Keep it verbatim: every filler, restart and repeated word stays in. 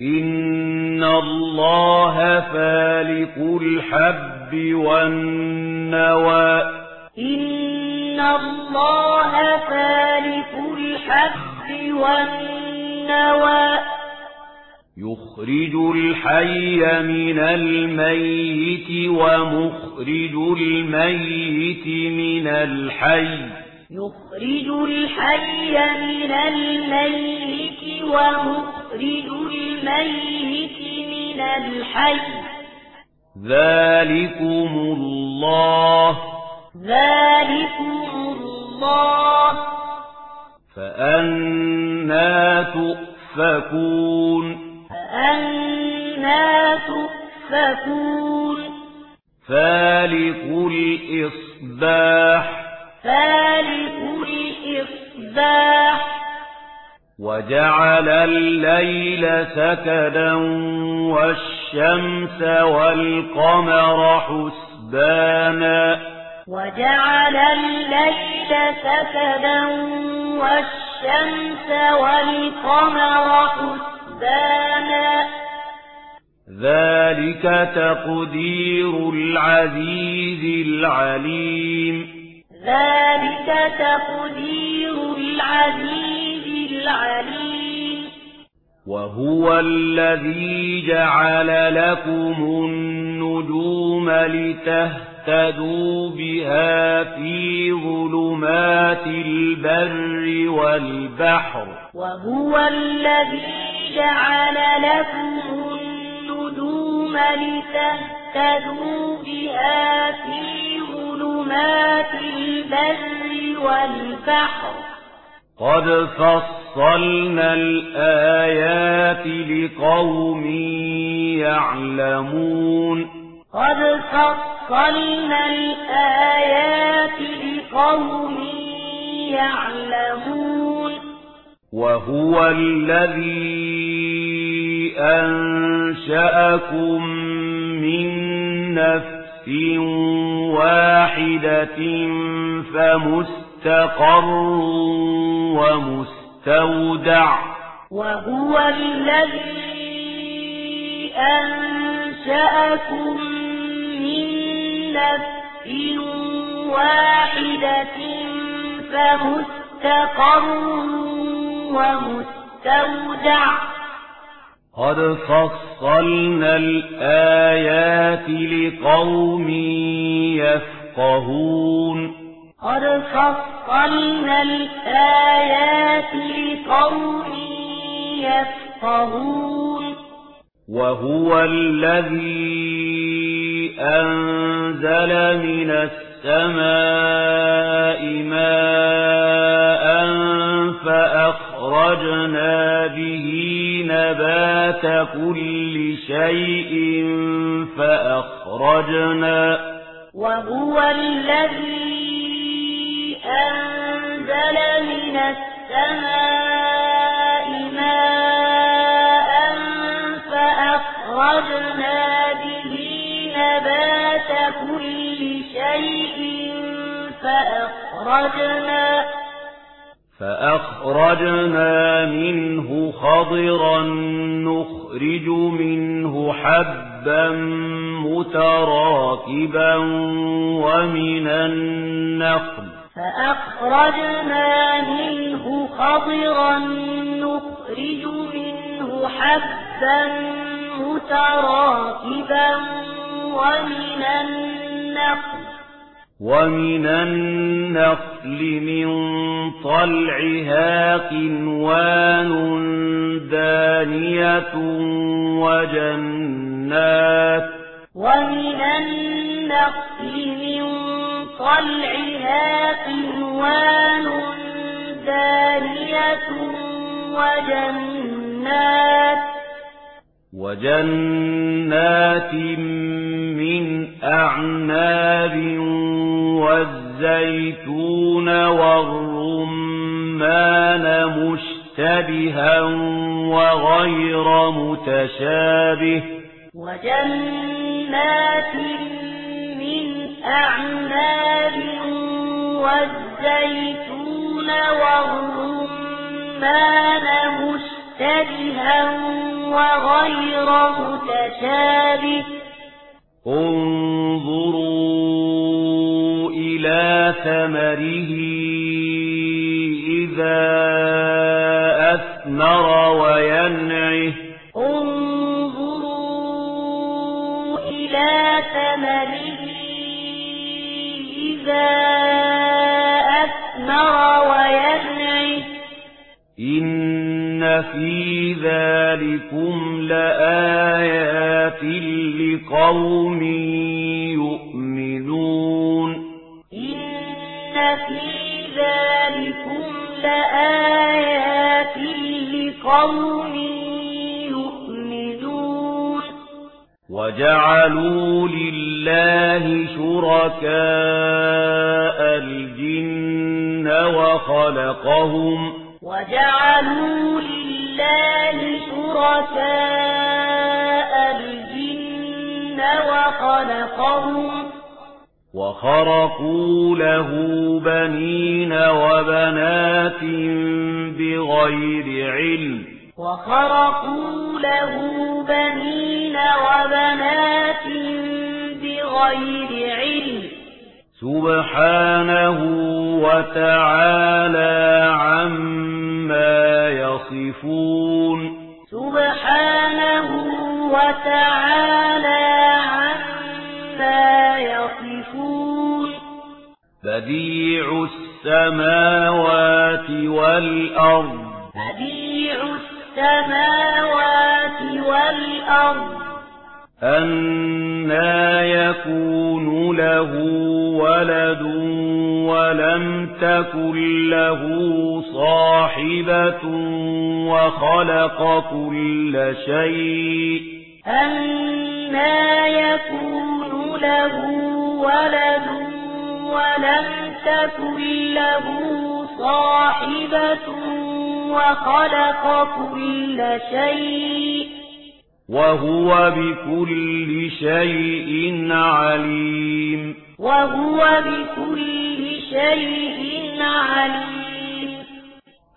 إن الله فالق الحب والنوى إن الله فالق الحب والنوى يخرج الحي من الميت ومخرج الميت من الحي يخرج الحي من الميت ومخرج الميت من الحي ذلكم الله ذلكم الله فأنى تؤفكون فأنى تؤفكون فالق الإصباح فالق الإصباح وجعل الليل سكنا والشمس والقمر حسبانا وجعل الليل سكنا والشمس والقمر حسبانا ذلك تقدير العزيز العليم ذلك تقدير العزيز العليم وهو الذي جعل لكم النجوم لتهتدوا بها في ظلمات البر والبحر وهو الذي جعل لكم النجوم لتهتدوا بها في ظلمات البر والبحر قد فصلنا الآيات لقوم يعلمون قد فصلنا الآيات لقوم يعلمون وهو الذي أنشأكم من نفس واحدة فمستقر ومستودع وهو الذي أنشأكم من نفس واحدة فمستقر ومستودع قد فصلنا الآيات لقوم يفقهون قد فصلنا الآيات لقوم يفقهون وهو الذي أنزل من السماء ماء فأخرجنا به نبات كل شيء فأخرجنا وهو الذي أنزل من السماء ماء فأخرجنا به نبات كل شيء فأخرجنا فأخرجنا منه خضرا نخرج منه حبا متراكبا ومن النخل فأخرجنا منه خضرا نخرج منه حبا متراكبا ومن النخل ومن النخل من طلعها قنوان دانية وجنات ومن النخل من طلعها قنوان دانية وجنات وجنات من أعناب والزيتون والرمان مشتبها وغير متشابه وجنات من أعناب والزيتون والرمان مشتبها مشتبها وغير متشابه انظروا إلى ثمره إذا أثمر وينعه انظروا إلى ثمره إذا أثمر وينعه إن في ذلكم لآيات لقوم يؤمنون إن في ذلكم لآيات لقوم يؤمنون وجعلوا لله شركاء الجن وخلقهم وجعلوا لله شركاء الجن وخلقهم وخرقوا له بنين وبنات بغير علم وخرقوا له بنين وبنات بغير علم سبحانه وتعالى عما يصفون سبحانه وتعالى عما يصفون بديع السماوات والأرض بديع السماوات والأرض أنى يكون له ولد ولم تكن له صاحبة وخلق كل شيء أنى يكون له ولد ولم تكن له صاحبة وخلق كل شيء وهو بكل شيء عليم وهو بكل شيء عليم